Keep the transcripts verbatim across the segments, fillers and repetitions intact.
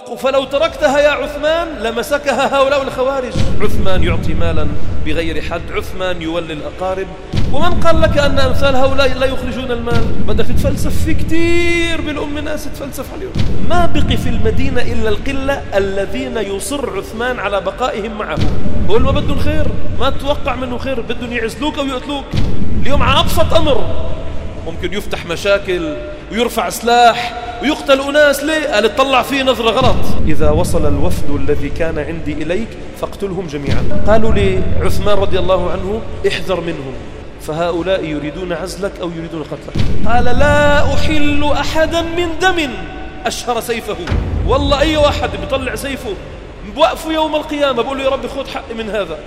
فلو تركتها يا عثمان لمسكها هؤلاء الخوارج. عثمان يعطي مالا بغير حد، عثمان يولي الأقارب. ومن قال لك أن أمثال هؤلاء لا يخرجون المال؟ بدك تتفلسف في كتير بالأم ناس تفلسف عليهم. ما بقي في المدينة إلا القلة الذين يصر عثمان على بقائهم معه. هو اللي ما بدهم خير، ما تتوقع منه خير، بدهم يعزلوك أو يقتلوك. اليوم على أبسط أمر ممكن يفتح مشاكل ويرفع سلاح ويقتل أناس. ليه؟ قال اطلع فيه نظرة غلط. إذا وصل الوفد الذي كان عندي إليك فاقتلهم جميعا. قالوا لعثمان رضي الله عنه احذر منهم، فهؤلاء يريدون عزلك أو يريدون قتلك. قال لا أحل أحدا من دم أشهر سيفه. والله أي واحد بيطلع سيفه بوقفه يوم القيامة بقول له يا رب خذ حقي من هذا.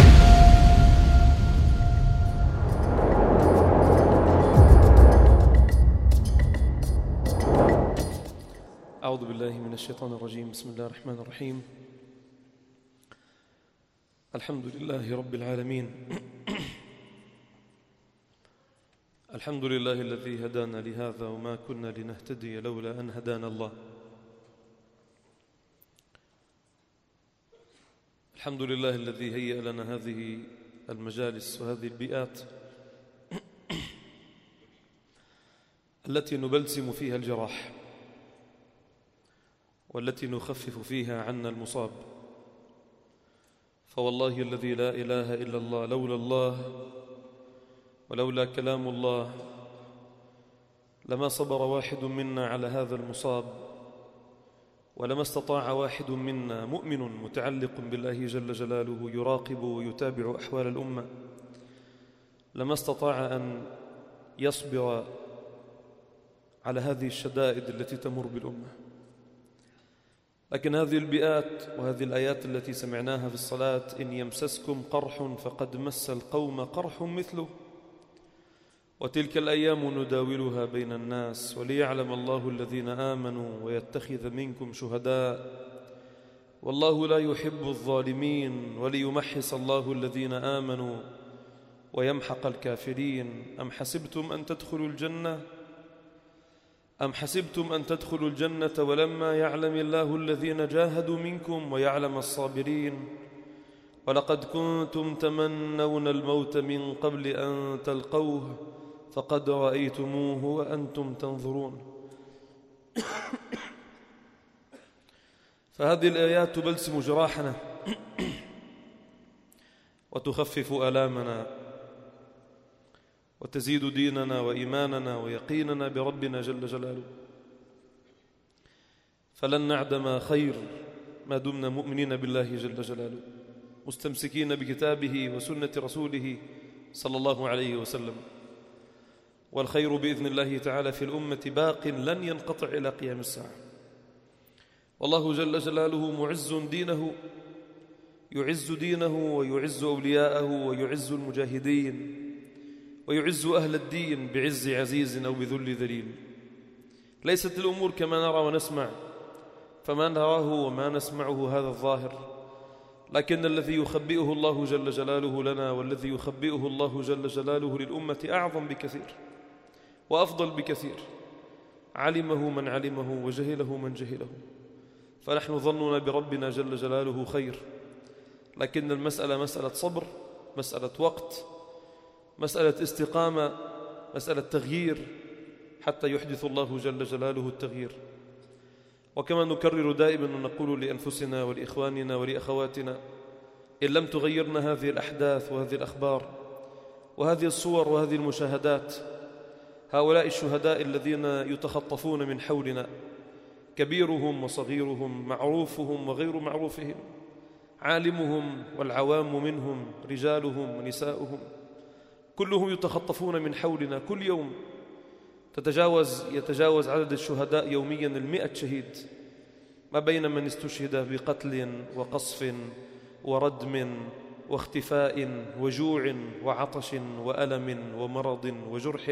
أعوذ بالله من الشيطان الرجيم. بسم الله الرحمن الرحيم. الحمد لله رب العالمين. الحمد لله الذي هدانا لهذا وما كنا لنهتدي لولا أن هدانا الله. الحمد لله الذي هيأ لنا هذه المجالس وهذه البيئات التي نبلسم فيها الجراح والتي نخفف فيها عنا المصاب. فوالله الذي لا إله إلا الله لولا الله ولولا كلام الله لما صبر واحد منا على هذا المصاب، ولما استطاع واحد منا مؤمن متعلق بالله جل جلاله يراقب ويتابع أحوال الأمة، لما استطاع أن يصبر على هذه الشدائد التي تمر بالأمة. لكن هذه البيئات وهذه الآيات التي سمعناها في الصلاة: إن يمسسكم قرح فقد مس القوم قرح مثله وتلك الأيام نداولها بين الناس وليعلم الله الذين آمنوا ويتخذ منكم شهداء والله لا يحب الظالمين وليمحص الله الذين آمنوا ويمحق الكافرين. أم حسبتم أن تدخلوا الجنة أم حسبتم أن تدخلوا الجنة ولما يعلم الله الذين جاهدوا منكم ويعلم الصابرين ولقد كنتم تمنون الموت من قبل أن تلقوه فقد رأيتموه وأنتم تنظرون. فهذه الآيات تبلسم جراحنا وتخفف آلامنا وتزيد ديننا وإيماننا ويقيننا بربنا جل جلاله. فلن نعدم خير ما دمنا مؤمنين بالله جل جلاله مستمسكين بكتابه وسنة رسوله صلى الله عليه وسلم. والخير بإذن الله تعالى في الأمة باق لن ينقطع إلى قيام الساعة. والله جل جلاله معز دينه، يعز دينه ويعز أولياءه ويعز المجاهدين ويعز أهل الدين بعز عزيز أو بذل ذليل. ليست الأمور كما نرى ونسمع، فما نراه وما نسمعه هذا الظاهر، لكن الذي يخبئه الله جل جلاله لنا والذي يخبئه الله جل جلاله للأمة أعظم بكثير وأفضل بكثير. علمه من علمه وجهله من جهله. فنحن ظننا بربنا جل جلاله خير، لكن المسألة مسألة صبر، مسألة وقت، مسألة استقامة، مسألة تغيير حتى يحدث الله جل جلاله التغيير. وكما نكرر دائما ونقول لأنفسنا ولإخواننا ولأخواتنا: إن لم تغيرنا هذه الأحداث وهذه الأخبار وهذه الصور وهذه المشاهدات، هؤلاء الشهداء الذين يتخطفون من حولنا، كبيرهم وصغيرهم، معروفهم وغير معروفهم، عالمهم والعوام منهم، رجالهم ونساؤهم، كلهم يتخطفون من حولنا. كل يوم تتجاوز يتجاوز عدد الشهداء يوميا المئة شهيد، ما بين من استشهد بقتل وقصف وردم واختفاء وجوع وعطش وألم ومرض وجرح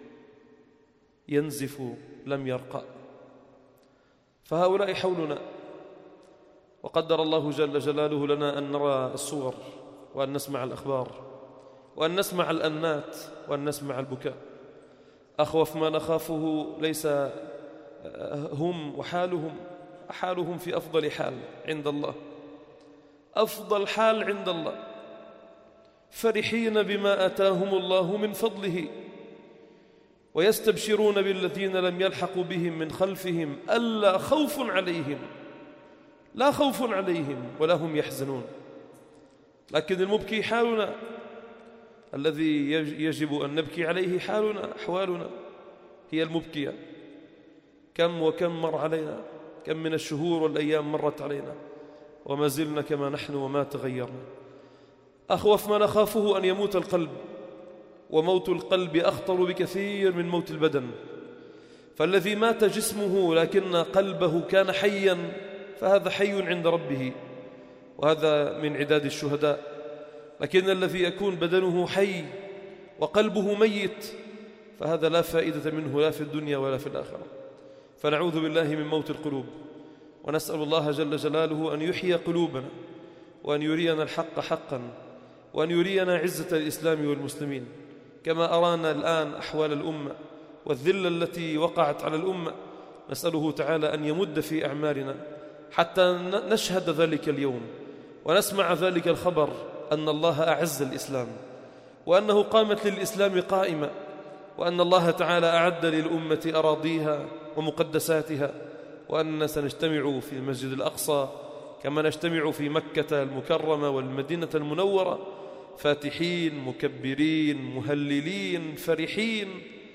ينزف لم يرقى. فهؤلاء حولنا، وقدر الله جل جلاله لنا أن نرى الصور وأن نسمع الأخبار وأن نسمع الأنات وأن نسمع البكاء. أخوف ما نخافه ليس هم وحالهم، حالهم في أفضل حال عند الله، أفضل حال عند الله، فرحين بما آتاهم الله من فضله، ويستبشرون بالذين لم يلحقوا بهم من خلفهم ألا خوف عليهم، لا خوف عليهم ولا هم يحزنون. لكن المبكي حالنا، الذي يجب أن نبكي عليه حالنا، أحوالنا هي المبكية. كم وكم مر علينا، كم من الشهور والأيام مرت علينا وما زلنا كما نحن وما تغيرنا. أخوف ما نخافه أن يموت القلب، وموت القلب أخطر بكثير من موت البدن. فالذي مات جسمه لكن قلبه كان حيا فهذا حي عند ربه، وهذا من عداد الشهداء. لكن الذي يكون بدنه حي وقلبه ميت فهذا لا فائدة منه لا في الدنيا ولا في الآخرة. فنعوذ بالله من موت القلوب، ونسأل الله جل جلاله أن يحيي قلوبنا، وأن يرينا الحق حقا، وأن يرينا عزة الإسلام والمسلمين، كما أرانا الآن أحوال الأمة والذلة التي وقعت على الأمة. نسأله تعالى أن يمد في أعمارنا حتى نشهد ذلك اليوم ونسمع ذلك الخبر أن الله أعز الإسلام، وأنه قامت للإسلام قائمة، وأن الله تعالى أعد للأمة أراضيها ومقدساتها، وأننا سنجتمع في المسجد الأقصى كما نجتمع في مكة المكرمة والمدينة المنورة، فاتحين مكبرين مهللين فرحين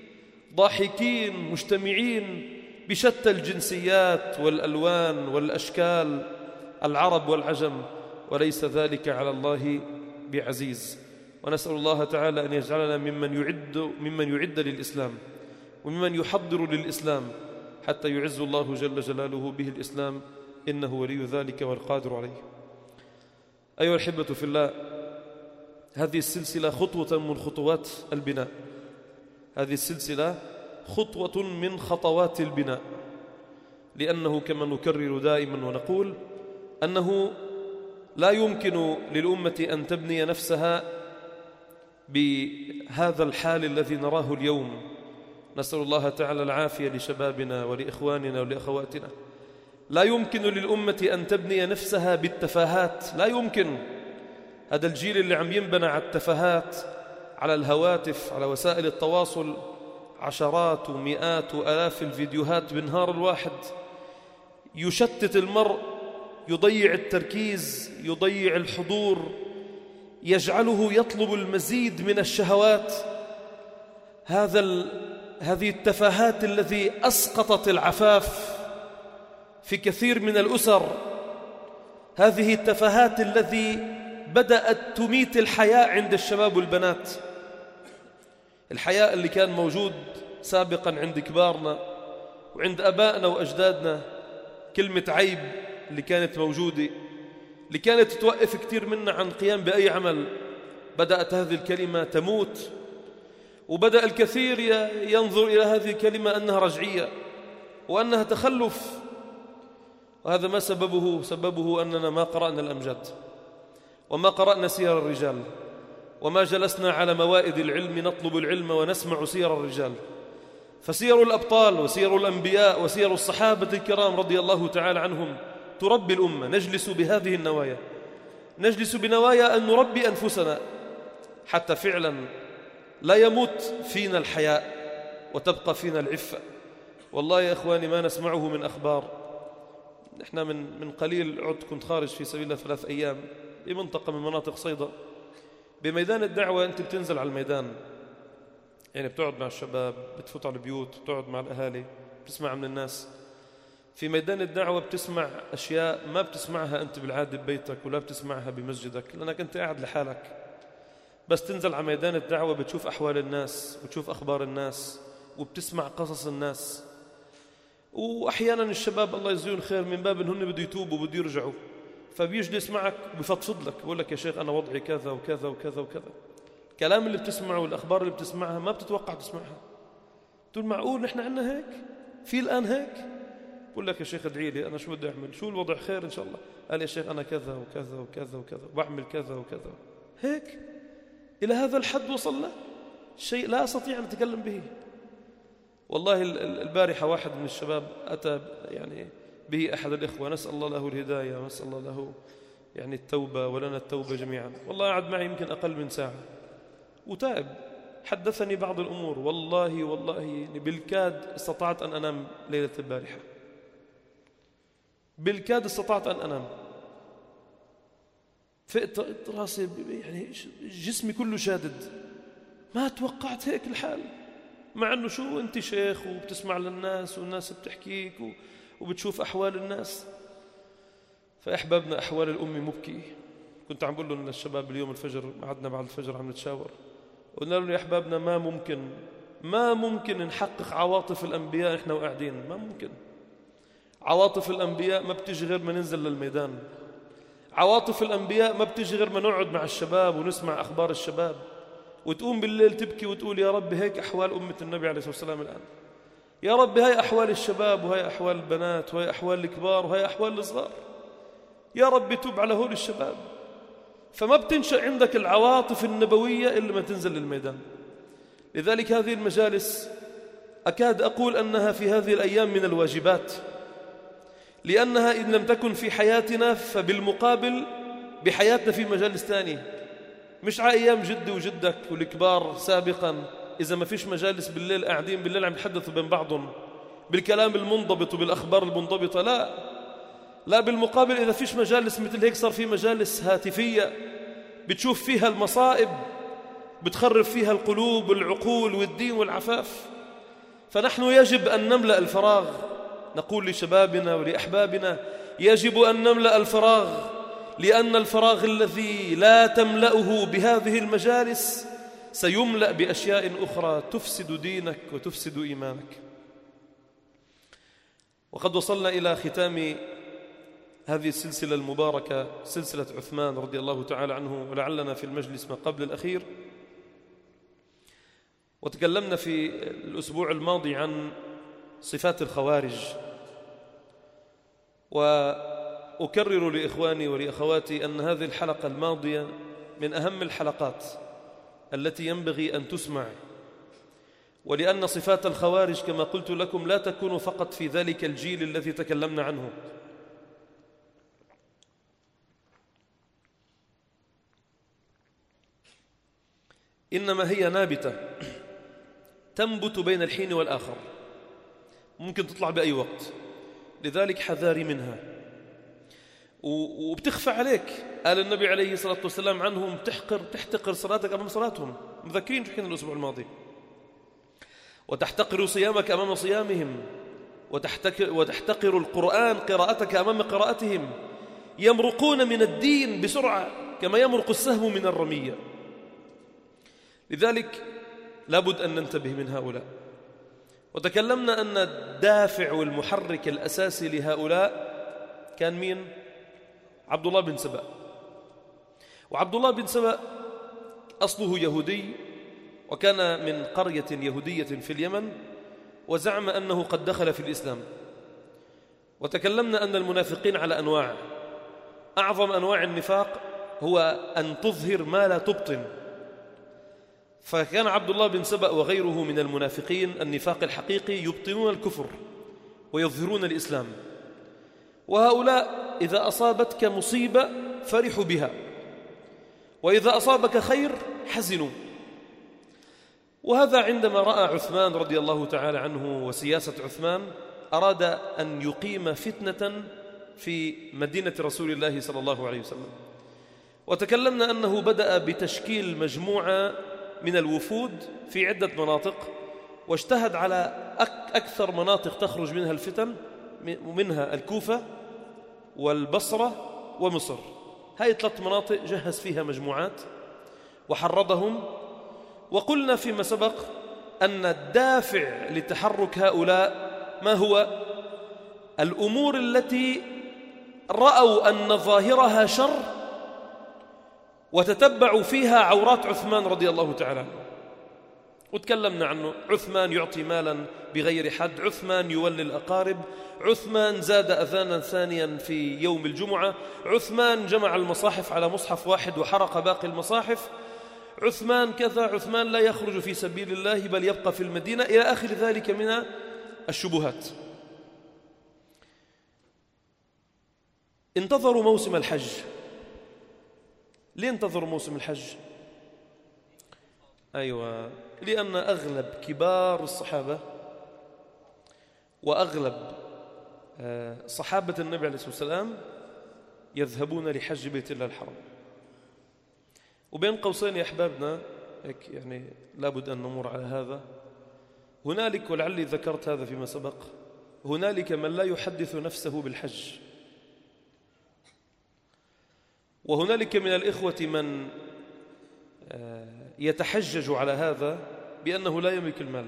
ضاحكين مجتمعين بشتى الجنسيات والألوان والأشكال، العرب والعجم، وليس ذلك على الله بعزيز. ونسأل الله تعالى أن يجعلنا ممن يعد, ممن يعد للإسلام وممن يحضر للإسلام حتى يعز الله جل جلاله به الإسلام، إنه ولي ذلك والقادر عليه. أيها الأحبة في الله، هذه السلسلة خطوة من خطوات البناء، هذه السلسلة خطوة من خطوات البناء، لأنه كما نكرر دائما ونقول أنه لا يمكن للأمة أن تبني نفسها بهذا الحال الذي نراه اليوم. نسأل الله تعالى العافية لشبابنا ولإخواننا ولأخواتنا. لا يمكن للأمة أن تبني نفسها بالتفاهات، لا يمكن. هذا الجيل اللي عم ينبنى على التفاهات، على الهواتف، على وسائل التواصل، عشرات ومئات وآلاف الفيديوهات بالنهار الواحد، يشتت المرء، يضيع التركيز، يضيع الحضور، يجعله يطلب المزيد من الشهوات. هذا ال... هذه التفاهات التي أسقطت العفاف في كثير من الأسر، هذه التفاهات التي بدأت تميت الحياء عند الشباب والبنات. الحياء اللي كان موجود سابقا عند كبارنا وعند أبائنا وأجدادنا، كلمة عيب اللي كانت موجودة، اللي كانت توقف كثير منا عن قيام بأي عمل، بدأت هذه الكلمة تموت، وبدأ الكثير ينظر إلى هذه الكلمة أنها رجعية وأنها تخلف. وهذا ما سببه؟ سببه أننا ما قرأنا الأمجاد، وما قرأنا سير الرجال، وما جلسنا على موائد العلم نطلب العلم ونسمع سير الرجال. فسير الأبطال وسير الأنبياء وسير الصحابة الكرام رضي الله تعالى عنهم تربي الأمة. نجلس بهذه النوايا، نجلس بنوايا أن نربي أنفسنا حتى فعلا لا يموت فينا الحياء وتبقى فينا العفة. والله يا إخواني ما نسمعه من أخبار. نحن من من قليل عدت كنت خارج في سبيل الله ثلاث أيام بمنطقة من مناطق صيدا، بميدان الدعوة. أنت بتنزل على الميدان، يعني بتقعد مع الشباب، بتفوت على البيوت، بتقعد مع الأهالي، بتسمع من الناس. في ميدان الدعوة بتسمع أشياء ما بتسمعها أنت بالعادة ببيتك ولا بتسمعها بمسجدك، لأنك أنت قاعد لحالك. بس تنزل على ميدان الدعوة بتشوف أحوال الناس، بتشوف أخبار الناس، وبتسمع قصص الناس. وأحيانا الشباب الله يجزيهم خير من باب إنهم بده يتوبوا وبده يرجعوا، فبيجلس معك بفضفض لك، بقول لك يا شيخ أنا وضعي كذا وكذا وكذا وكذا. الكلام اللي بتسمعه والأخبار اللي بتسمعها ما بتتوقع تسمعها. تقول معقول نحن عنا هيك؟ في الآن هيك؟ بقول لك يا شيخ ادعي لي، أنا شو بدي أعمل؟ شو الوضع؟ خير إن شاء الله. قال يا شيخ أنا كذا وكذا وكذا وكذا وبعمل كذا وكذا. هيك إلى هذا الحد وصلنا، شيء لا أستطيع أن أتكلم به. والله البارحة واحد من الشباب أتى يعني به أحد الإخوة، نسأل الله له الهداية ونسأل الله له يعني التوبة ولنا التوبة جميعا. والله قعد معي يمكن أقل من ساعة وتائب، حدثني بعض الأمور، والله والله يعني بالكاد استطعت أن أنام ليلة البارحة، بالكاد استطعت أن أنام. فقت راسي يعني جسمي كله شادد، ما توقعت هيك الحال، مع أنه شو أنت شيخ وبتسمع للناس والناس بتحكيك وبتشوف أحوال الناس. فأحبابنا أحوال الأم مبكي. كنت عم بقول لهم للشباب اليوم الفجر، قعدنا بعد الفجر عم نتشاور، قلنا لهم يا أحبابنا ما ممكن ما ممكن نحقق عواطف الأنبياء إحنا وقاعدين، ما ممكن. عواطف الأنبياء ما بتجي غير ما ننزل للميدان، عواطف الأنبياء ما بتجي غير ما نقعد مع الشباب ونسمع أخبار الشباب، وتقوم بالليل تبكي وتقول يا رب هيك أحوال أمة النبي عليه الصلاة والسلام الآن، يا رب هاي أحوال الشباب وهي أحوال البنات وهي أحوال الكبار وهي أحوال الصغار، يا رب توب على هول الشباب. فما بتنشأ عندك العواطف النبوية إلا ما تنزل للميدان. لذلك هذه المجالس أكاد أقول أنها في هذه الأيام من الواجبات، لأنها إن لم تكن في حياتنا فبالمقابل بحياتنا في مجالس ثانية، مش على أيام جدي وجدك والكبار سابقا إذا ما فيش مجالس بالليل قاعدين بالليل عم يتحدثوا بين بعضهم بالكلام المنضبط وبالأخبار المنضبطة، لا لا بالمقابل إذا فيش مجالس مثل هيك صار في مجالس هاتفية بتشوف فيها المصائب، بتخرب فيها القلوب والعقول والدين والعفاف. فنحن يجب أن نملأ الفراغ، نقول لشبابنا ولأحبابنا يجب أن نملأ الفراغ، لأن الفراغ الذي لا تملأه بهذه المجالس سيملأ بأشياء أخرى تفسد دينك وتفسد إيمانك. وقد وصلنا إلى ختام هذه السلسلة المباركة، سلسلة عثمان رضي الله تعالى عنه، ولعلنا في المجلس ما قبل الأخير. وتكلمنا في الأسبوع الماضي عن صفات الخوارج، وأكرر لإخواني ولأخواتي أن هذه الحلقة الماضية من أهم الحلقات التي ينبغي أن تسمع، ولأن صفات الخوارج كما قلت لكم لا تكون فقط في ذلك الجيل الذي تكلمنا عنه، إنما هي نابتة تنبت بين الحين والآخر، ممكن تطلع بأي وقت، لذلك حذاري منها وبتخفى عليك. قال النبي عليه الصلاة والسلام عنهم تحقر تحتقر صلاتك أمام صلاتهم، مذكرين شو حكينا الأسبوع الماضي، وتحتقر صيامك أمام صيامهم، وتحتقر القرآن قراءتك أمام قراءتهم، يمرقون من الدين بسرعة كما يمرق السهم من الرمية. لذلك لابد أن ننتبه من هؤلاء. وتكلمنا أن الدافع والمحرك الأساسي لهؤلاء كان مين؟ عبد الله بن سبأ. وعبد الله بن سبأ أصله يهودي، وكان من قرية يهودية في اليمن، وزعم أنه قد دخل في الإسلام. وتكلمنا أن المنافقين على أنواع، أعظم أنواع النفاق هو أن تظهر ما لا تبطن. فكان عبد الله بن سبأ وغيره من المنافقين النفاق الحقيقي يبطنون الكفر ويظهرون الإسلام. وهؤلاء إذا أصابتك مصيبة فرحوا بها، وإذا أصابك خير حزنوا. وهذا عندما رأى عثمان رضي الله تعالى عنه وسياسة عثمان أراد أن يقيم فتنة في مدينة رسول الله صلى الله عليه وسلم. وتكلمنا أنه بدأ بتشكيل مجموعة من الوفود في عدة مناطق، واجتهد على أكثر مناطق تخرج منها الفتن، ومنها الكوفة والبصرة ومصر. هاي ثلاث مناطق جهز فيها مجموعات وحرضهم. وقلنا فيما سبق أن الدافع لتحرك هؤلاء ما هو؟ الأمور التي رأوا أن ظاهرها شر وتتبعوا فيها عورات عثمان رضي الله تعالى عنه. وتكلمنا عنه، عثمان يعطي مالا بغير حد، عثمان يولي الأقارب، عثمان زاد أذانا ثانيا في يوم الجمعة، عثمان جمع المصاحف على مصحف واحد وحرق باقي المصاحف، عثمان كذا، عثمان لا يخرج في سبيل الله بل يبقى في المدينة، إلى آخر ذلك من الشبهات. انتظروا موسم الحج. ليه انتظروا موسم الحج؟ أيوة، لأن أغلب كبار الصحابة وأغلب صحابة النبي عليه الصلاة والسلام يذهبون لحج بيت الله الحرام. وبين قوسين يا أحبابنا، هيك يعني لابد أن نمر على هذا، هنالك، ولعلي ذكرت هذا فيما سبق، هنالك من لا يحدث نفسه بالحج، وهنالك من الإخوة من يتحجج على هذا بأنه لا يملك المال.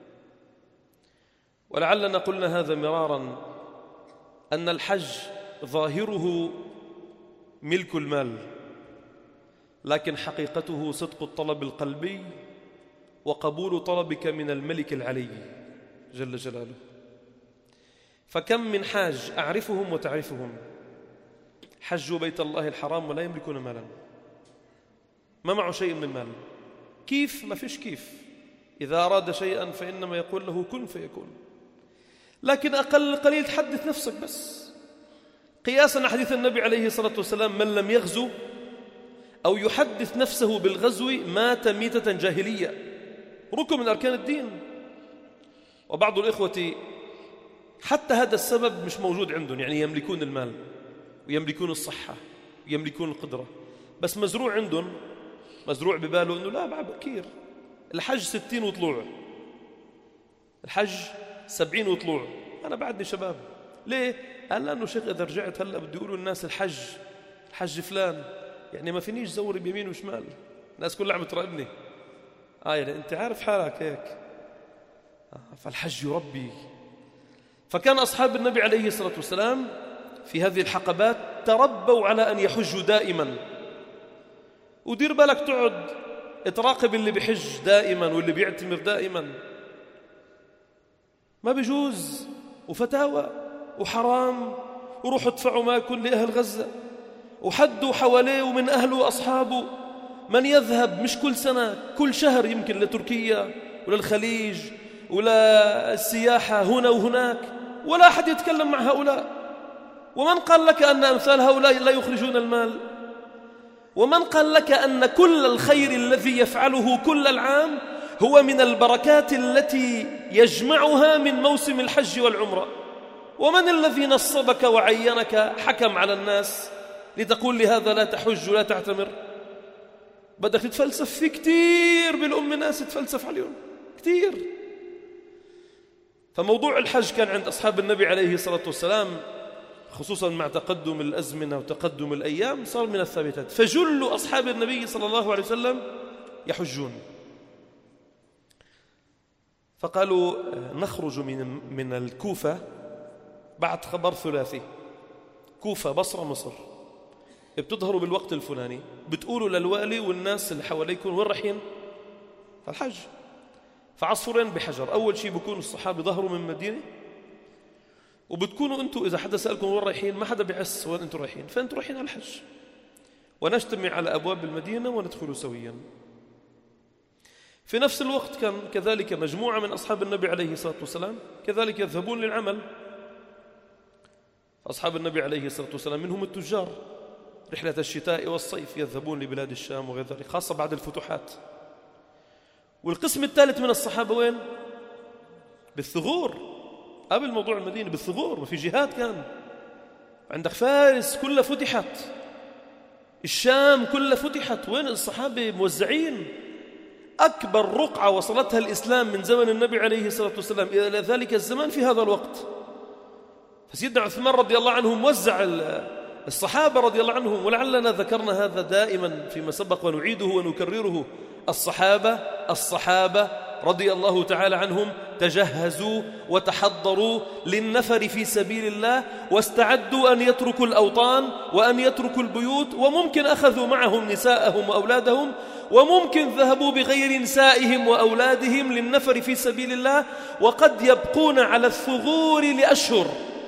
ولعلنا قلنا هذا مرارا، أن الحج ظاهره ملك المال، لكن حقيقته صدق الطلب القلبي وقبول طلبك من الملك العلي جل جلاله. فكم من حاج أعرفهم وتعرفهم حجوا بيت الله الحرام ولا يملكون مالا، ما معه شيء من المال. كيف؟ ما فيش كيف. إذا أراد شيئا فإنما يقول له كن فيكون. لكن أقل قليل تحدث نفسك بس، قياسا على حديث النبي عليه الصلاة والسلام: من لم يغزو أو يحدث نفسه بالغزو مات ميتة جاهلية، ركن من أركان الدين. وبعض الإخوة حتى هذا السبب مش موجود عندهم، يعني يملكون المال ويملكون الصحة ويملكون القدرة، بس مزروع عندهم، مزروع بباله أنه لا بعد بكير، الحج ستين وطلوع، الحج سبعين وطلوع، أنا بعدني شباب. ليه؟ قال لأنه شيخ إذا رجعت هلأ بدي يقولوا الناس الحج الحج فلان، يعني ما فينيش زور بيمين وشمال، الناس كلها عم تراقبني. آه يعني أنت عارف حالك هيك. آه فالحج يربي. فكان أصحاب النبي عليه الصلاة والسلام في هذه الحقبات تربوا على أن يحجوا دائما. ودير بالك تقعد تراقب اللي بيحج دائما واللي بيعتمر دائما، ما بيجوز، وفتاوى وحرام، وروحوا ادفعوا ما يكون لأهل غزة، وحدوا حواليه ومن أهله وأصحابه من يذهب مش كل سنة، كل شهر يمكن لتركيا وللخليج ولا السياحة هنا وهناك، ولا أحد يتكلم مع هؤلاء. ومن قال لك أن أمثال هؤلاء لا يخرجون المال؟ ومن قال لك أن كل الخير الذي يفعله كل العام هو من البركات التي يجمعها من موسم الحج والعمرة؟ ومن الذي نصبك وعينك حكم على الناس لتقول لهذا لا تحج ولا تعتمر؟ بدك تتفلسف في كتير بالأم ناس تتفلسف عليهم كتير. فموضوع الحج كان عند أصحاب النبي عليه الصلاة والسلام، خصوصا مع تقدم الأزمنة وتقدم الأيام، صار من الثابتات. فجل أصحاب النبي صلى الله عليه وسلم يحجون. فقالوا نخرج من من الكوفة بعد خبر ثلاثي، كوفة بصرة مصر، بتظهروا بالوقت الفلاني، بتقولوا للوالي والناس اللي حواليكم وين رايحين؟ الحج. فعصفورين بحجر، أول شيء بكونوا الصحابة ظهروا من مدينة، وبتكونوا أنتم إذا حدا سألكم وين رايحين ما حدا بيحس وين أنتم رايحين، فأنتم رايحين على الحج، ونجتمع على أبواب المدينة وندخل سويا. في نفس الوقت كان كذلك مجموعة من أصحاب النبي عليه الصلاة والسلام كذلك يذهبون للعمل. أصحاب النبي عليه الصلاة والسلام منهم التجار، رحلة الشتاء والصيف يذهبون لبلاد الشام وغير ذلك، خاصة بعد الفتوحات. والقسم الثالث من الصحابة وين؟ بالثغور، قبل موضوع المدينة بالثغور، وفي جهات كان عندك فارس كلها فتحت، الشام كلها فتحت، وين الصحابة موزعين. أكبر رقعة وصلتها الإسلام من زمن النبي عليه الصلاة والسلام إلى ذلك الزمان في هذا الوقت. فسيدنا عثمان رضي الله عنه موزع الصحابة رضي الله عنهم، ولعلنا ذكرنا هذا دائما فيما سبق ونعيده ونكرره. الصحابة الصحابة رضي الله تعالى عنهم تجهزوا وتحضروا للنفر في سبيل الله، واستعدوا أن يتركوا الأوطان وأن يتركوا البيوت، وممكن أخذوا معهم نساءهم وأولادهم، وممكن ذهبوا بغير نسائهم وأولادهم للنفر في سبيل الله، وقد يبقون على الثغور لأشهر.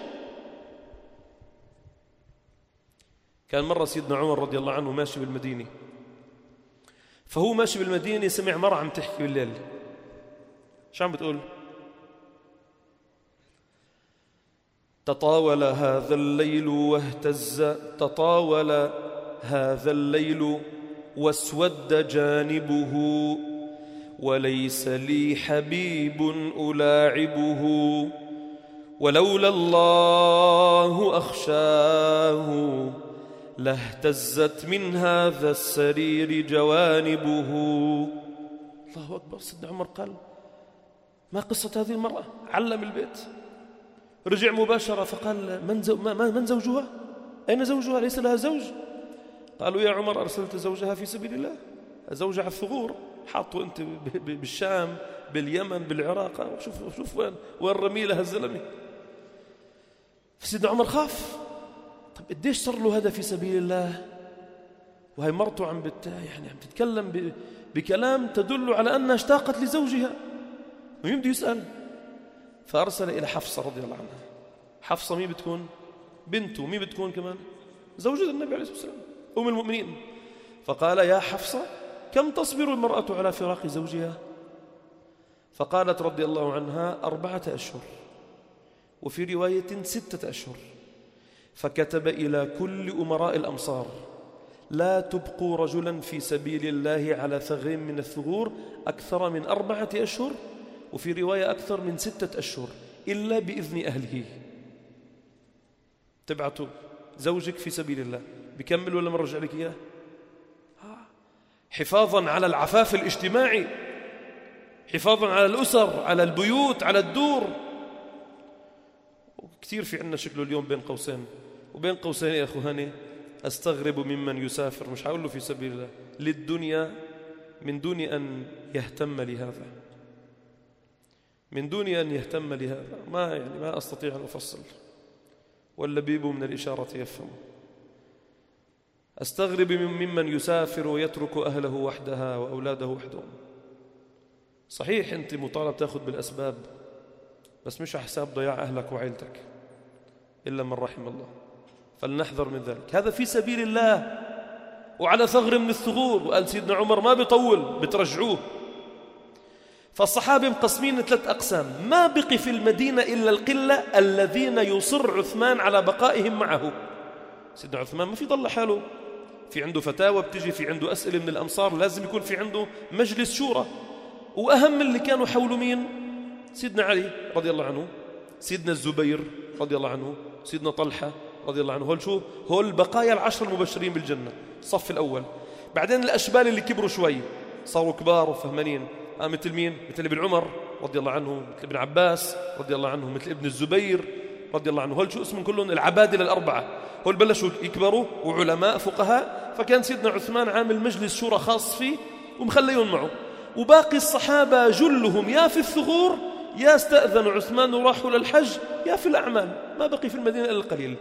كان مرة سيدنا عمر رضي الله عنه ماشي بالمدينة، فهو ماشي بالمدينة سمع مرة عم تحكي بالليل. شو عم بتقول؟ تطاول هذا الليل واهتز تطاول هذا الليل واسود جانبه وليس لي حبيب ألاعبه ولولا الله أخشاه لاهتزت من هذا السرير جوانبه. الله أكبر. سيدنا عمر قال: ما قصة هذه المرأة؟ علم البيت، رجع مباشرة فقال: من, زو من زوجها؟ أين زوجها؟ ليس لها زوج. قالوا: يا عمر أرسلت زوجها في سبيل الله، زوجها الثغور، حاطوا أنت بالشام باليمن بالعراق، شوف شوف وين وين رميلها الزلمة. فسيدنا عمر خاف. طب قديش صار له هذا في سبيل الله؟ وهي مرته عم بت يعني عم تتكلم بكلام تدل على أنها اشتاقت لزوجها، ويبدأ يسأل. فأرسل إلى حفصة رضي الله عنها. حفصة مين بتكون؟ بنته. مين بتكون كمان؟ زوجة النبي عليه الصلاة والسلام، أم المؤمنين. فقال: يا حفصة، كم تصبر المرأة على فراق زوجها؟ فقالت رضي الله عنها: أربعة أشهر، وفي رواية ستة أشهر. فكتب إلى كل أمراء الأمصار: لا تبقوا رجلا في سبيل الله على ثغر من الثغور أكثر من أربعة أشهر، وفي رواية أكثر من ستة أشهر، إلا بإذن أهله. تبعتوا زوجك في سبيل الله، بكمل ولا مرجع لك إياه؟ حفاظا على العفاف الاجتماعي، حفاظا على الأسر، على البيوت، على الدور. كثير في عنا شكله اليوم بين قوسين، وبين قوسين يا أخو هاني أستغرب ممن يسافر، مش هقول له في سبيل الله، للدنيا، من دون أن يهتم لهذا، من دون أن يهتم لهذا. ما يعني ما أستطيع أن أفصل، واللبيب من الإشارة يفهم. أستغرب ممن يسافر ويترك أهله وحدها وأولاده وحدهم. صحيح أنت مطالب تأخذ بالأسباب، بس مش على حساب ضياع أهلك وعيلتك، إلا من رحم الله. فلنحذر من ذلك. هذا في سبيل الله وعلى ثغر من الثغور. وقال سيدنا عمر: ما بيطول، بترجعوه. فالصحابة مقسمين ثلاث أقسام. ما بقي في المدينة إلا القلة الذين يصر عثمان على بقائهم معه. سيدنا عثمان ما في ضل حاله، في عنده فتاوى بتجي، في عنده أسئلة من الأمصار، لازم يكون في عنده مجلس شورى. وأهم اللي كانوا حوله مين؟ سيدنا علي رضي الله عنه، سيدنا الزبير رضي الله عنه، سيدنا طلحة رضي الله عنه. هول شو؟ هول البقايا العشر المبشرين بالجنة، الصف الأول. بعدين الأشبال اللي كبروا شوي صاروا كبار وفهمانين، آه مثل مين؟ مثل ابن عمر رضي الله عنه، مثل ابن عباس رضي الله عنه، مثل ابن الزبير رضي الله عنه. هول شو اسمهم كلهم؟ العبادلة الأربعة. هول بلشوا يكبروا وعلماء فقهاء، فكان سيدنا عثمان عامل مجلس شورى خاص فيه ومخليهم معه. وباقي الصحابة جلهم يا في الثغور، يا استأذنوا عثمان وراحوا للحج، يا في الأعمال. ما بقي في المدينة إلا القليل.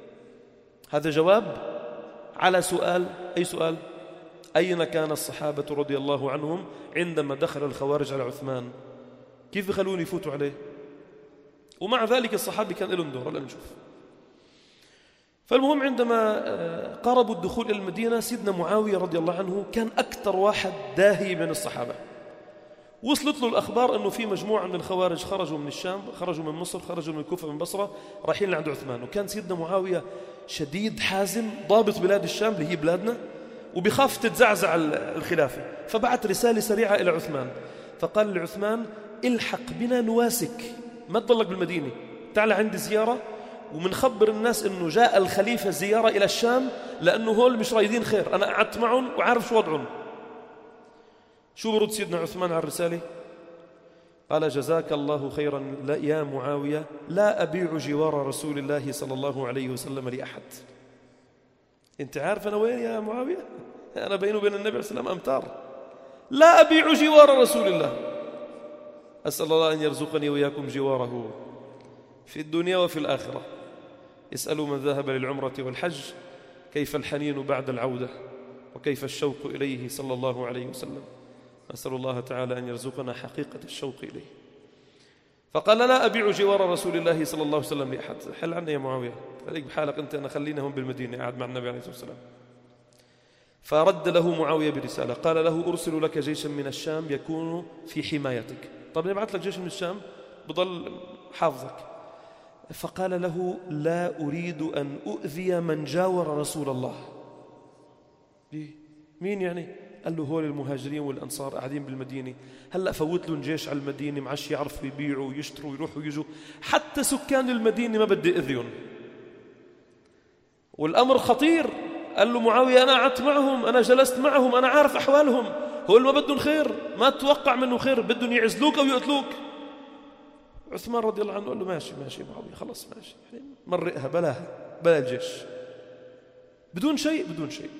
هذا جواب على سؤال. أي سؤال؟ أين كان الصحابة رضي الله عنهم عندما دخل الخوارج على عثمان؟ كيف يخلون يفوتوا عليه؟ ومع ذلك الصحابي كان لهم دور. هلا نشوف. فالمهم عندما قربوا الدخول إلى المدينة، سيدنا معاوية رضي الله عنه كان أكثر واحد داهي من الصحابة. وصلت له الأخبار أنه في مجموعة من الخوارج خرجوا من الشام، خرجوا من مصر، خرجوا من الكوفة، من بصرة، رايحين لعند عثمان. وكان سيدنا معاوية شديد حازم، ضابط بلاد الشام اللي هي بلادنا، وبخاف تتزعزع الخلافة. فبعت رسالة سريعة إلى عثمان، فقال لعثمان: الحق بنا نواسك، ما تضلك بالمدينة، تعال عندي زيارة، ومنخبر الناس أنه جاء الخليفة زيارة إلى الشام، لأنه هول مش رايدين خير، أنا قعدت معهم وعارف شو وضعهم. شو برد سيدنا عثمان على الرسالة؟ قال: جزاك الله خيرا يا معاوية، لا أبيع جوار رسول الله صلى الله عليه وسلم لأحد. أنت عارف أنا وين يا معاوية؟ أنا بينه وبين النبي عليه السلام أمتار. لا أبيع جوار رسول الله، أسأل الله أن يرزقني وإياكم جواره في الدنيا وفي الآخرة. اسألوا من ذهب للعمرة والحج كيف الحنين بعد العودة، وكيف الشوق إليه صلى الله عليه وسلم. أسأل الله تعالى أن يرزقنا حقيقة الشوق إليه. فقال: لا أبيع جوار رسول الله صلى الله عليه وسلم لأحد. حل عنا يا معاوية، خليك بحالك أنت، أنا خلينا هم بالمدينة قاعد مع النبي عليه الصلاة والسلام. فرد له معاوية برسالة، قال له: أرسل لك جيشا من الشام يكون في حمايتك. طب نبعث لك جيش من الشام بضل حافظك، فقال له لا أريد أن أؤذي من جاور رسول الله. مين يعني؟ قال له هول المهاجرين والأنصار قاعدين بالمدينة، هلأ فوت لهم جيش على المدينة معش يعرفوا يبيعوا ويشتروا ويروحوا ويجوا، حتى سكان المدينة ما بدي أذيهم، والأمر خطير. قال له معاوية أنا قعدت معهم، أنا جلست معهم، أنا عارف أحوالهم، هو ما بدهم خير، ما تتوقع منه خير، بدهم يعزلوك أو يقتلوك. عثمان رضي الله عنه قال له ماشي ماشي معاوية، خلص ماشي، مرقها بلاها بلا الجيش، بدون شيء بدون شيء.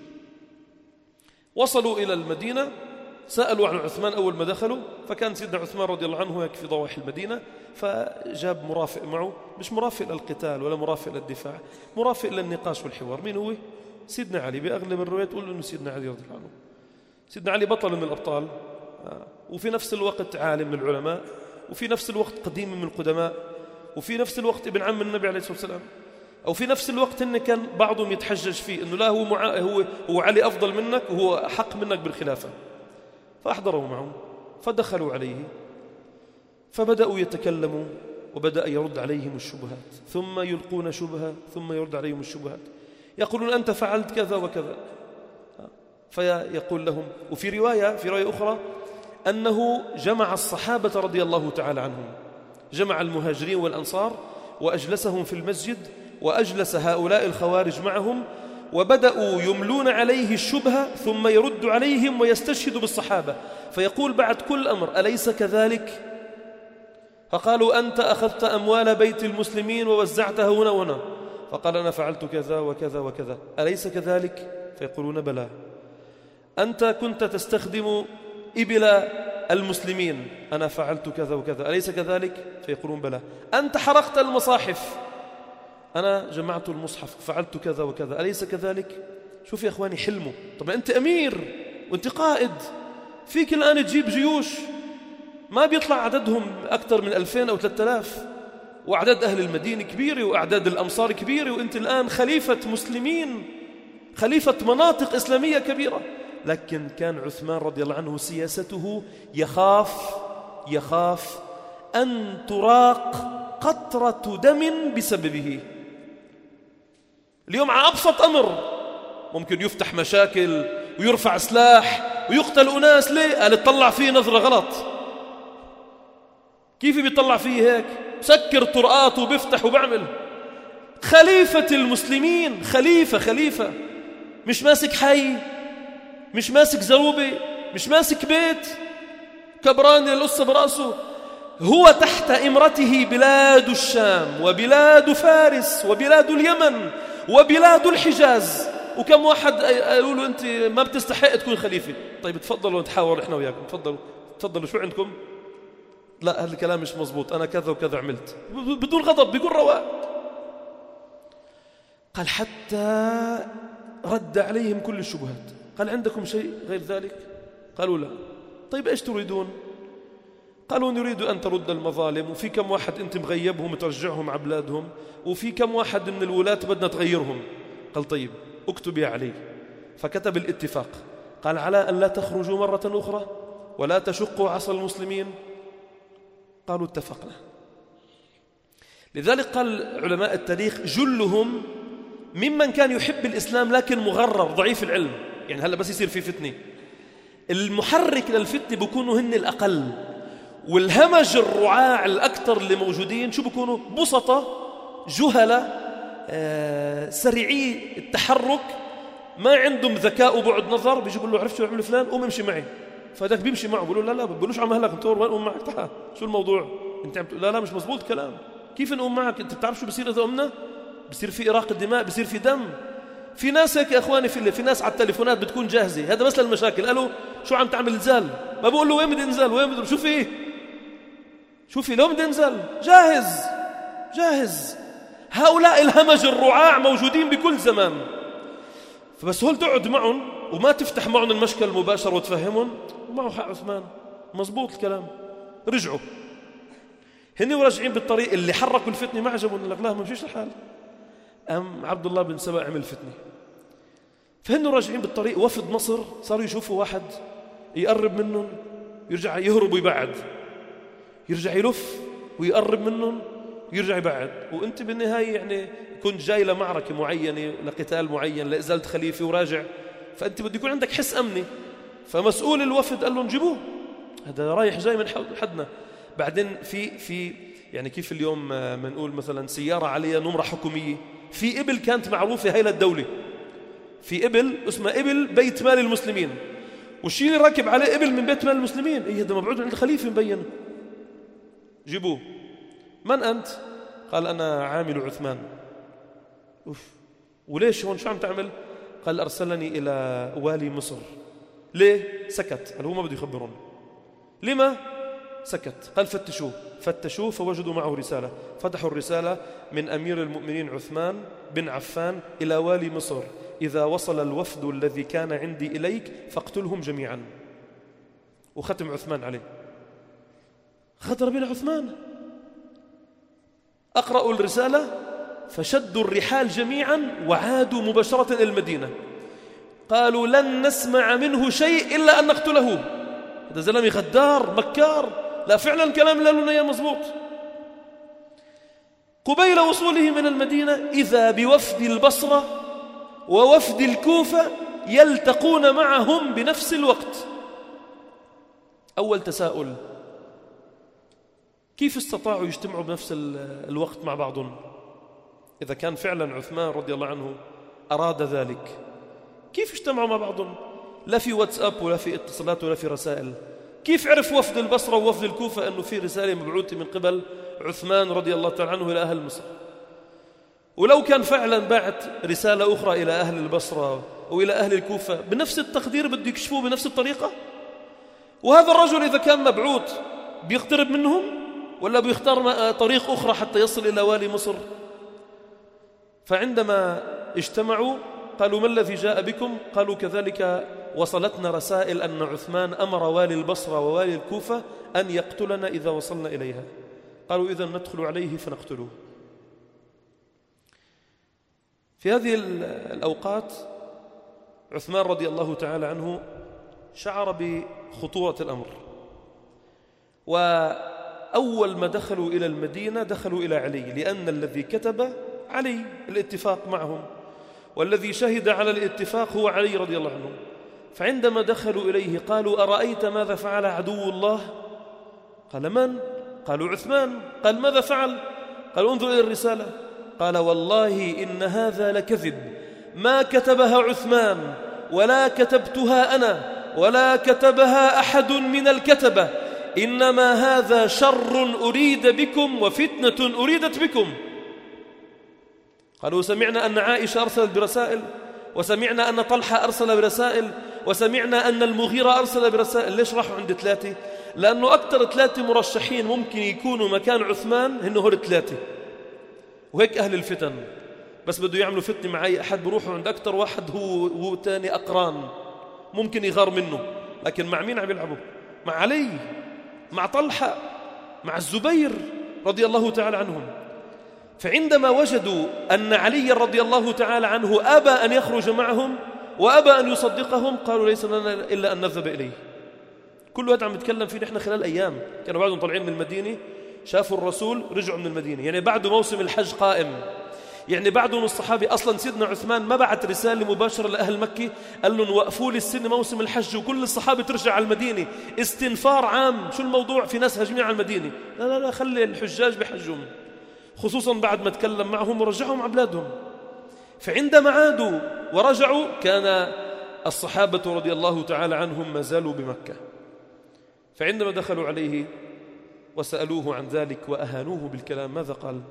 وصلوا إلى المدينة، سألوا عن عثمان أول ما دخلوا، فكان سيدنا عثمان رضي الله عنه هيك في ضواحي المدينة، فجاب مرافق معه، مش مرافق للقتال ولا مرافق للدفاع، مرافق للنقاش والحوار. مين هو؟ سيدنا علي. بأغلب الروايات تقول إنه سيدنا علي رضي الله عنه. سيدنا علي بطل من الأبطال، وفي نفس الوقت عالم من العلماء، وفي نفس الوقت قديم من القدماء، وفي نفس الوقت ابن عم النبي عليه الصلاة والسلام، أو في نفس الوقت إن كان بعضهم يتحجج فيه إنه لا هو مع... هو هو علي أفضل منك وهو أحق منك بالخلافة. فأحضروا معهم فدخلوا عليه فبدأوا يتكلموا، وبدأ يرد عليهم الشبهات، ثم يلقون شبهة ثم يرد عليهم الشبهات، يقولون أنت فعلت كذا وكذا، فيقول لهم. وفي رواية في رواية أخرى أنه جمع الصحابة رضي الله تعالى عنهم، جمع المهاجرين والأنصار وأجلسهم في المسجد، وأجلس هؤلاء الخوارج معهم، وبدأوا يملون عليه الشبهة ثم يرد عليهم ويستشهد بالصحابة، فيقول بعد كل أمر أليس كذلك؟ فقالوا أنت أخذت أموال بيت المسلمين ووزعتها هنا وهنا، فقال أنا فعلت كذا وكذا وكذا، أليس كذلك؟ فيقولون بلى. أنت كنت تستخدم إبل المسلمين، أنا فعلت كذا وكذا، أليس كذلك؟ فيقولون بلى. أنت حرقت المصاحف، أنا جمعت المصحف فعلت كذا وكذا، أليس كذلك؟ شوف يا أخواني حلمه. طبعا أنت أمير وأنت قائد، فيك الآن تجيب جيوش ما بيطلع عددهم أكثر من ألفين أو ثلاثة آلاف، وأعداد أهل المدينة كبيرة وأعداد الأمصار كبيرة، وأنت الآن خليفة مسلمين، خليفة مناطق إسلامية كبيرة. لكن كان عثمان رضي الله عنه سياسته يخاف يخاف أن تراق قطرة دم بسببه. اليوم على أبسط أمر ممكن يفتح مشاكل ويرفع سلاح ويقتل أناس. ليه؟ قال تطلع فيه نظرة غلط. كيف بيطلع فيه هيك؟ سكر طرقات وبيفتح وبعمل. خليفة المسلمين، خليفة خليفة مش ماسك حي، مش ماسك زروبة، مش ماسك بيت كبراني القصة برأسه. هو تحت إمرته بلاد الشام وبلاد فارس وبلاد اليمن وبلاد الحجاز. وكم واحد قالوا له أنت ما بتستحق تكون خليفة. طيب تفضلوا نتحاور إحنا وياكم، تفضلوا تفضلوا شو عندكم؟ لا هذا الكلام مش مزبوط، أنا كذا وكذا عملت، بدون غضب، بيقول رواق. قال حتى رد عليهم كل الشبهات. قال عندكم شيء غير ذلك؟ قالوا لا. طيب إيش تريدون؟ قالوا نريد أن ترد المظالم، وفي كم واحد أنت مغيبهم وترجعهم على بلادهم، وفي كم واحد من الولاة بدنا تغيرهم. قال طيب اكتب يا علي. فكتب الاتفاق، قال على أن لا تخرجوا مرة أخرى ولا تشقوا عصا المسلمين. قالوا اتفقنا. لذلك قال علماء التاريخ جلهم ممن كان يحب الإسلام لكن مغرر ضعيف العلم. يعني هلأ بس يصير في فتنة، المحرك للفتنة بيكونوا هن الأقل، والهمج الرعاع الأكثر اللي موجودين شو بيكونوا؟ بسطة جهلة آه سريعي التحرك، ما عندهم ذكاء وبعد نظر. بيجي بيقول له عرفت شو عمل فلان؟ قوم امشي معي. فهذاك بيمشي معه، بيقول له لا لا، بيقولوش عم هلك مطور وين؟ قوم معك. تعال شو الموضوع؟ انت عم لا لا مش مزبوط كلام. كيف نقوم معك؟ انت بتعرف شو بصير اذا قمنا؟ بصير في إراقة دماء، بصير في دم. في ناس هيك يا اخواني، في في ناس على التليفونات بتكون جاهزه، هذا بس للمشاكل. قالوا شو عم تعمل؟ نزال. ما بقول له وين بدي انزل؟ وين بدي؟ شو في شو في لو بدي انزل جاهز جاهز. هؤلاء الهمج الرعاع موجودين بكل زمان. فبس هول تقعد معهم وما تفتح معهم المشكل المباشر وتفهمهم، ومعه حق عثمان مزبوط الكلام. رجعوا هني وراجعين بالطريق، اللي حركوا الفتنة ما عجبهم، لك لا ما مشيش الحال. أم عبد الله بن سبأ عمل فتنة. فهنوا راجعين بالطريق، وفد مصر صاروا يشوفوا واحد يقرب منهم يرجع يهرب ويبعد، يرجع يلف ويقرب منهم يرجع يبعد، وأنت بالنهاية يعني كنت جاي لمعركة معينة، لقتال معين، لإزالة خليفة وراجع، فأنت بده يكون عندك حس أمني. فمسؤول الوفد قال لهم جيبوه، هذا رايح جاي من حدنا. بعدين في في يعني كيف اليوم ما نقول مثلا سيارة عليها نمرة حكومية، في إبل كانت معروفة هاي للدولة، في إبل اسمها إبل بيت مال المسلمين، والشيء اللي راكب عليه إبل من بيت مال المسلمين، إيه هذا مبعوث عند الخليفة مبين. جيبوه. من أنت؟ قال أنا عامل عثمان. أوف. وليش هون شو عم تعمل؟ قال أرسلني إلى والي مصر. ليه؟ سكت. قال هو ما بده يخبرون. لما؟ سكت. قال فتشوه. فتشوه فوجدوا معه رسالة، فتحوا الرسالة من أمير المؤمنين عثمان بن عفان إلى والي مصر: إذا وصل الوفد الذي كان عندي إليك فاقتلهم جميعا. وختم عثمان عليه. غدر بنا عثمان. أقرأوا الرسالة فشدوا الرحال جميعا وعادوا مباشرة إلى المدينة. قالوا لن نسمع منه شيء إلا أن نقتله. هذا زلمة غدار مكار. لا فعلا كلام اللي قالوا لنا اياه مزبوط. قبيل وصوله من المدينة إذا بوفد البصرة ووفد الكوفة يلتقون معهم بنفس الوقت. أول تساؤل: كيف استطاعوا يجتمعوا بنفس الوقت مع بعضهم؟ إذا كان فعلا عثمان رضي الله عنه أراد ذلك، كيف اجتمعوا مع بعضهم؟ لا في واتساب ولا في اتصالات ولا في رسائل. كيف عرف وفد البصرة ووفد الكوفة أنه في رسالة مبعوثة من قبل عثمان رضي الله تعالى عنه إلى أهل مصر؟ ولو كان فعلا بعت رسالة أخرى إلى أهل البصرة وإلى أهل الكوفة بنفس التقدير بده يكشفوه بنفس الطريقة؟ وهذا الرجل إذا كان مبعوث بيقترب منهم ولا بيختار طريق أخرى حتى يصل إلى والي مصر؟ فعندما اجتمعوا قالوا: ما الذي جاء بكم؟ قالوا: كذلك وصلتنا رسائل أن عثمان أمر والي البصرة ووالي الكوفة أن يقتلنا إذا وصلنا إليها. قالوا: إذن ندخل عليه فنقتله. في هذه الأوقات عثمان رضي الله تعالى عنه شعر بخطورة الأمر، وأول ما دخلوا إلى المدينة دخلوا إلى علي، لأن الذي كتب علي الاتفاق معهم، والذي شهد على الاتفاق هو علي رضي الله عنه. فعندما دخلوا إليه قالوا: أرأيت ماذا فعل عدو الله؟ قال: من؟ قالوا: عثمان. قال: ماذا فعل؟ قال: انظر إلى الرسالة. قال: والله إن هذا لكذب، ما كتبها عثمان ولا كتبتها أنا ولا كتبها أحد من الكتبة، إنما هذا شر أريد بكم وفتنة أريدت بكم. قالوا: سمعنا أن عائشة أرسلت برسائل، وسمعنا أن طلحة أرسل برسائل، وسمعنا أن المغيرة أرسل برسائل. ليش راحوا عند ثلاثة؟ لأنه أكثر ثلاثة مرشحين ممكن يكونوا مكان عثمان هن هول ثلاثة، وهيك أهل الفتن بس بده يعملوا فتنة مع أي أحد بروحوا عند أكثر واحد هو هو تاني أقران ممكن يغار منه. لكن مع مين عم يلعبوا؟ مع علي، مع طلحة، مع الزبير رضي الله تعالى عنهم. فعندما وجدوا أن علي رضي الله تعالى عنه أبى أن يخرج معهم وأبى أن يصدقهم قالوا: ليس لنا إلا أن نذهب إليه. كل هذا عم نتكلم فيه نحن خلال أيام، كانوا بعدهم طالعين من المدينة شافوا الرسول رجعوا من المدينة، يعني بعد موسم الحج قائم، يعني بعدهم الصحابة. أصلا سيدنا عثمان ما بعت رسالة مباشرة لأهل مكة قال لهم وقفوا لي السنة موسم الحج وكل الصحابة ترجع على المدينة، استنفار عام. شو الموضوع؟ في ناس هاجمين على المدينة. لا لا لا، خلي الحجاج بحجهم، خصوصا بعد ما تكلم معهم ورجعهم على بلادهم. فعندما عادوا ورجعوا كان الصحابة رضي الله تعالى عنهم ما زالوا بمكة. فعندما دخلوا عليه وسألوه عن ذلك وأهانوه بالكلام ماذا قال؟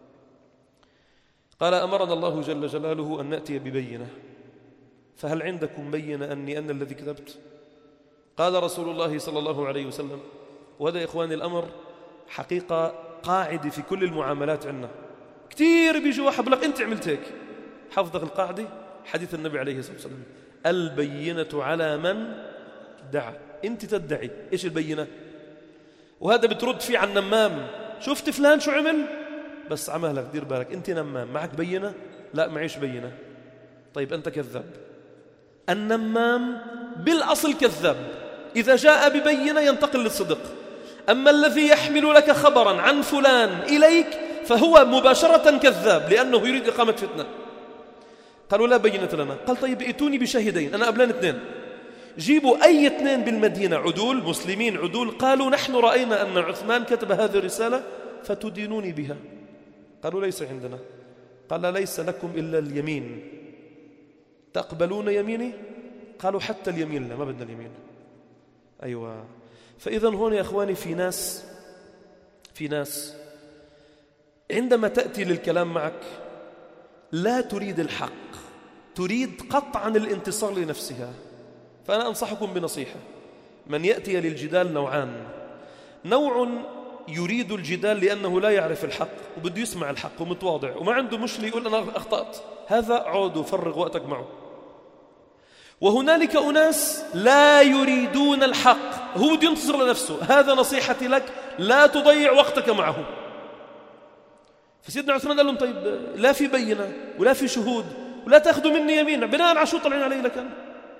قال: أمرنا الله جل جلاله أن نأتي ببينة، فهل عندكم بينة أني أنا الذي كذبت؟ قال رسول الله صلى الله عليه وسلم، وهذا يا إخواني الأمر حقيقة قاعدة في كل المعاملات عندنا. كتير بيجوا واحد بقول لك أنت عملت هيك. حفظك القاعدة حديث النبي عليه الصلاة والسلام: البينة على من دعا. أنت تدعي، إيش البينة؟ وهذا بترد فيه عن نمام. شفت فلان شو عمل؟ بس عملك، دير بالك أنت نمام. معك بينة؟ لا معيش بينة. طيب أنت كذاب. النمام بالأصل كذاب، إذا جاء ببينة ينتقل للصدق. أما الذي يحمل لك خبرا عن فلان إليك فهو مباشرة كذاب لأنه يريد إقامة فتنة. قالوا لا بينة لنا. قال طيب ائتوني بشاهدين، أنا أبلان اثنين، جيبوا أي اثنين بالمدينة عدول مسلمين عدول قالوا نحن رأينا أن عثمان كتب هذه الرسالة فتدينوني بها. قالوا ليس عندنا. قال ليس لكم إلا اليمين، تقبلون يميني؟ قالوا حتى اليمين لا، ما بدنا اليمين. أيوة. فإذا هون يا أخواني في ناس في ناس عندما تأتي للكلام معك لا تريد الحق، تريد قطعا الانتصار لنفسها. فأنا أنصحكم بنصيحة: من يأتي للجدال نوعان، نوع يريد الجدال لأنه لا يعرف الحق وبده يسمع الحق ومتواضع وما عنده مشكلة يقول أنا أخطأت، هذا عود وفرغ وقتك معه. وهنالك أناس لا يريدون الحق، هو بده ينتصر لنفسه. هذا نصيحتي لك، لا تضيع وقتك معه. فسيدنا عثمان قال لهم طيب لا في بينة ولا في شهود ولا تأخذوا مني يمين، بناء على شو طلعين علي لكن.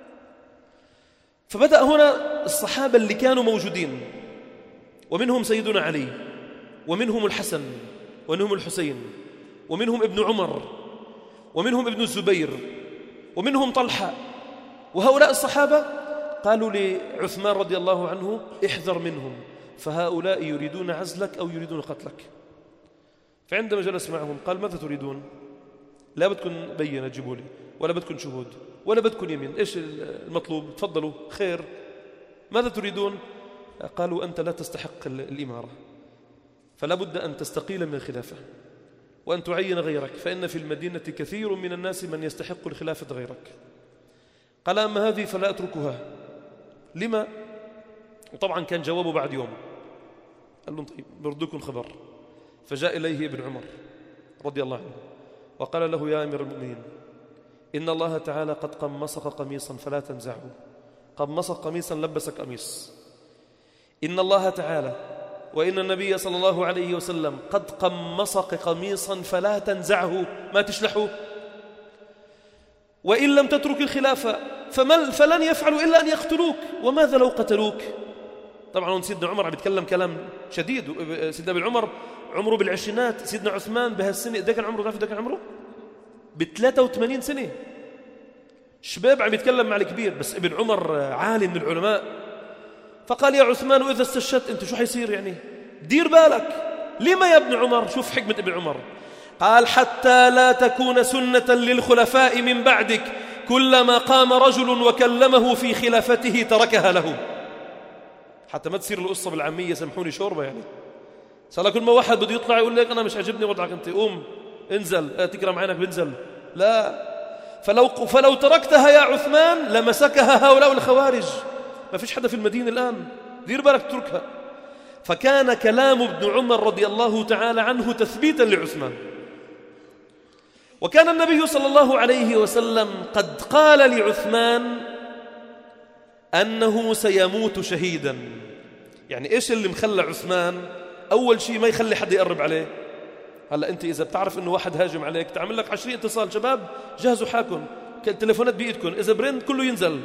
فبدأ هنا الصحابة اللي كانوا موجودين، ومنهم سيدنا علي، ومنهم الحسن، ومنهم الحسين، ومنهم ابن عمر، ومنهم ابن الزبير، ومنهم طلحة، وهؤلاء الصحابة قالوا لعثمان رضي الله عنه احذر منهم، فهؤلاء يريدون عزلك أو يريدون قتلك. فعندما جلس معهم قال ماذا تريدون؟ لا بدكم بينة جيبوا لي، ولا بدكم شهود، ولا بدكم يمين، إيش المطلوب؟ تفضلوا خير، ماذا تريدون؟ قالوا أنت لا تستحق الإمارة، فلا بد أن تستقيل من الخلافة وأن تعين غيرك، فإن في المدينة كثير من الناس من يستحق الخلافة غيرك. قال أما هذه فلا أتركها. لما؟ وطبعا كان جوابه بعد يوم. قال لهم طيب بردكم خبر. فجاء إليه ابن عمر رضي الله عنه وقال له يا أمير المؤمنين إن الله تعالى قد قمصك قميصا فلا تنزعه. قمصك قميصا لبسك قميص. إن الله تعالى وإن النبي صلى الله عليه وسلم قد قمصك قميصا فلا تنزعه، ما تشلحه. وإن لم تترك الخلافة فلن يفعلوا إلا أن يقتلوك، وماذا لو قتلوك؟ طبعا سيدنا عمر عم يتكلم كلام شديد. سيدنا ابن عمر عمره بالعشرينات، سيدنا عثمان بهالسنة ده كان عمره، تعرف ده كان عمره بثلاثة وثمانين سنة. شباب عم يتكلم مع الكبير، بس ابن عمر عالم من العلماء. فقال يا عثمان وإذا استشهدت أنت شو حيصير يعني؟ دير بالك. لما يا ابن عمر؟ شوف حكمة ابن عمر. قال حتى لا تكون سنة للخلفاء من بعدك، كلما قام رجل وكلمه في خلافته تركها له. حتى ما تصير القصة بالعامية سامحوني شوربة يعني. صار كل ما واحد بده يطلع يقول لك أنا مش عجبني وضعك أنت، قوم انزل تكرم عينك بنزل. لا، فلو, فلو تركتها يا عثمان لمسكها هؤلاء الخوارج. ما فيش حدا في المدينة الآن، دير بالك تتركها. فكان كلام ابن عمر رضي الله تعالى عنه تثبيتا لعثمان. وكان النبي صلى الله عليه وسلم قد قال لعثمان أنه سيموت شهيدا. يعني إيش اللي مخلى عثمان أول شيء ما يخلي حد يقرب عليه؟ هلأ أنت إذا بتعرف أنه واحد هاجم عليك تعمل لك عشرين اتصال، شباب جهزوا حالكم، التليفونات بإيدكم، إذا برند كله ينزل.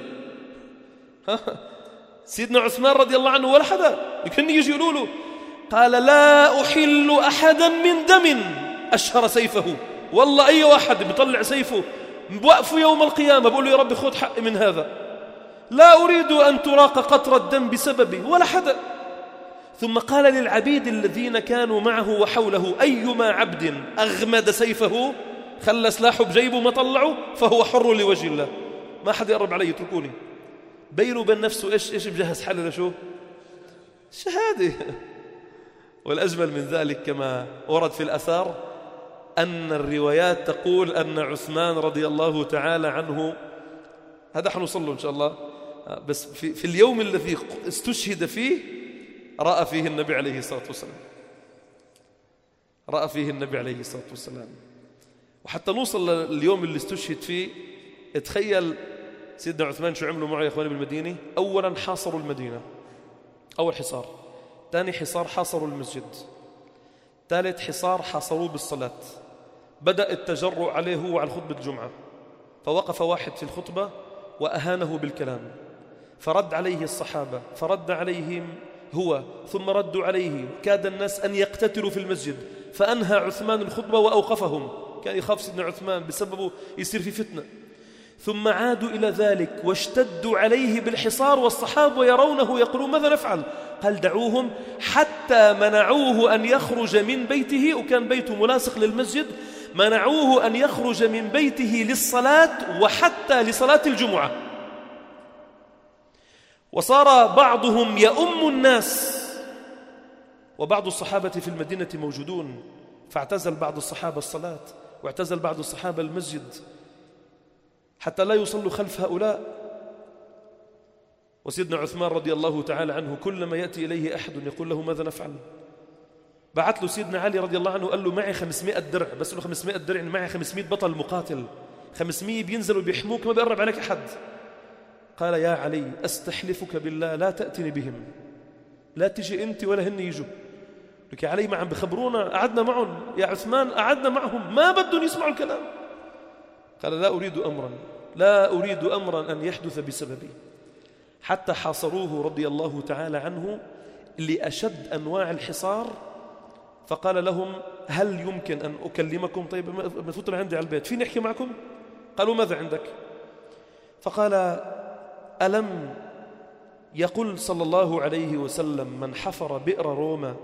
سيدنا عثمان رضي الله عنه ولا حدا يمكن يجي يقولوا له قال لا أحل أحدا من دم أشهر سيفه. والله أي واحد بيطلع سيفه بوقفه يوم القيامة بقول له يا رب خذ حقي من هذا، لا أريد أن تراق قطرة الدم بسببي ولا حدا. ثم قال للعبيد الذين كانوا معه وحوله أيما عبد أغمد سيفه خلى سلاحه بجيبه ما طلعه فهو حر لوجه الله، ما حد يقرب علي يتركوني. بينه وبين نفسه إيش إيش مجهز حل لشو؟ شهادة. والأجمل من ذلك كما ورد في الأثار أن الروايات تقول أن عثمان رضي الله تعالى عنه، هذا حنوصل له إن شاء الله، بس في, في اليوم الذي استشهد فيه رأى فيه النبي عليه الصلاة والسلام، رأى فيه النبي عليه الصلاة والسلام. وحتى نوصل لليوم اللي استشهد فيه، اتخيل سيدنا عثمان شو عملوا معه يا إخواني بالمدينة. أولا حاصروا المدينة، أول حصار. ثاني حصار حاصروا المسجد. ثالث حصار حاصروه بالصلاة. بدأ التجرؤ عليه هو على خطبة الجمعة، فوقف واحد في الخطبة وأهانه بالكلام، فرد عليه الصحابة، فرد عليهم هو، ثم ردوا عليه، كاد الناس أن يقتتلوا في المسجد، فأنهى عثمان الخطبة وأوقفهم، كان يخاف سيدنا عثمان بسببه يصير في فتنة. ثم عادوا إلى ذلك واشتدوا عليه بالحصار والصحابة يرونه يقولون ماذا نفعل؟ قال دعوهم، حتى منعوه أن يخرج من بيته، وكان بيته ملاصق للمسجد، منعوه أن يخرج من بيته للصلاة وحتى لصلاة الجمعة. وصار بعضهم يؤم الناس، وبعض الصحابة في المدينة موجودون، فاعتزل بعض الصحابة الصلاة واعتزل بعض الصحابة المسجد حتى لا يصلوا خلف هؤلاء. وسيدنا عثمان رضي الله تعالى عنه كلما يأتي إليه أحد يقول له ماذا نفعل؟ بعث له سيدنا علي رضي الله عنه قال له معي خمسمائة درع، بس له خمسمائة درع يعني معي خمسمائة بطل مقاتل، خمسمائة بينزلوا بيحموك ما بيقرب عليك أحد. قال يا علي أستحلفك بالله لا تأتني بهم، لا تجي أنت ولا هن يجوا. لك يا علي ما عم بخبرونا، قعدنا معهم يا عثمان، قعدنا معهم ما بدهم يسمعوا الكلام. قال لا أريد أمرا لا أريد أمرا أن يحدث بسببي، حتى حاصروه رضي الله تعالى عنه لأشد أنواع الحصار. فقال لهم هل يمكن أن أكلمكم؟ طيب ما فترة عندي على البيت، فيني أحكي معكم؟ قالوا ماذا عندك؟ فقال ألم يقول صلى الله عليه وسلم من حفر بئر روما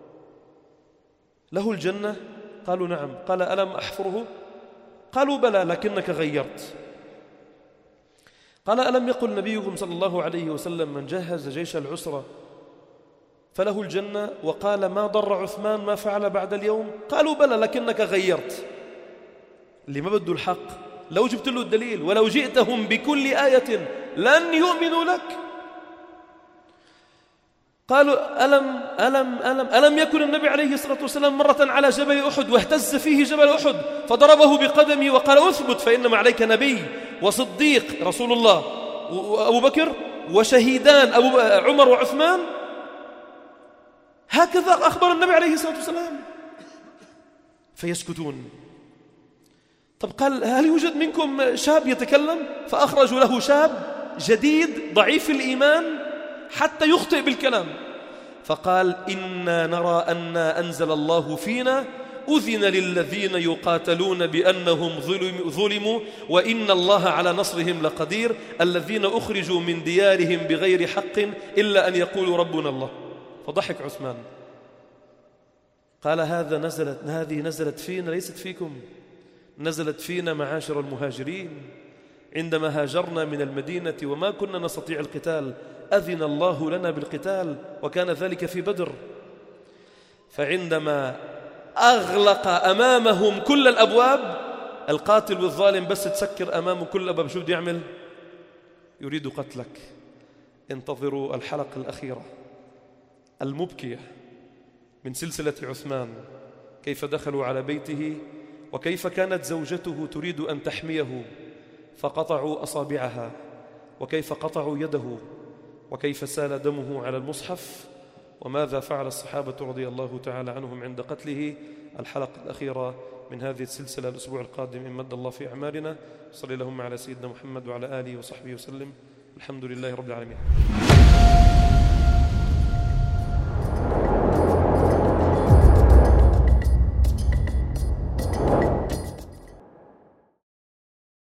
له الجنة؟ قالوا نعم. قال ألم أحفره؟ قالوا بلى لكنك غيرت. قال ألم يقل نبيكم صلى الله عليه وسلم من جهز جيش العسرة فله الجنة؟ وقال ما ضر عثمان ما فعل بعد اليوم؟ قالوا بلى لكنك غيرت. اللي ما بده الحق لو جبت له الدليل ولو جئتهم بكل آية لن يؤمنوا لك. قالوا ألم ألم ألم ألم يكن النبي عليه الصلاة والسلام مرة على جبل أحد واهتز فيه جبل أحد فضربه بقدمه وقال أثبت فإنما عليك نبي وصديق رسول الله وأبو بكر وشهيدان أبو عمر وعثمان؟ هكذا أخبر النبي عليه الصلاة والسلام فيسكتون. طب قال هل يوجد منكم شاب يتكلم؟ فأخرجوا له شاب جديد ضعيف الإيمان حتى يخطئ بالكلام، فقال إنا نرى أن أنزل الله فينا أذن للذين يقاتلون بأنهم ظلموا وإن الله على نصرهم لقدير الذين أخرجوا من ديارهم بغير حق إلا أن يقولوا ربنا الله. فضحك عثمان قال هذا نزلت هذه نزلت فينا ليست فيكم، نزلت فينا معاشر المهاجرين عندما هاجرنا من المدينة وما كنا نستطيع القتال أذن الله لنا بالقتال وكان ذلك في بدر. فعندما أغلق أمامهم كل الأبواب، القاتل والظالم بس تسكر أمامه كل الأبواب شو بده يعمل؟ يريد قتلك. انتظروا الحلقة الأخيرة المبكية من سلسلة عثمان، كيف دخلوا على بيته وكيف كانت زوجته تريد أن تحميه فقطعوا أصابعها، وكيف قطعوا يده، وكيف سال دمه على المصحف، وماذا فعل الصحابة رضي الله تعالى عنهم عند قتله. الحلقة الأخيرة من هذه السلسلة الأسبوع القادم إن مد الله في أعمالنا. صلى اللهم على سيدنا محمد وعلى آله وصحبه وسلم. الحمد لله رب العالمين.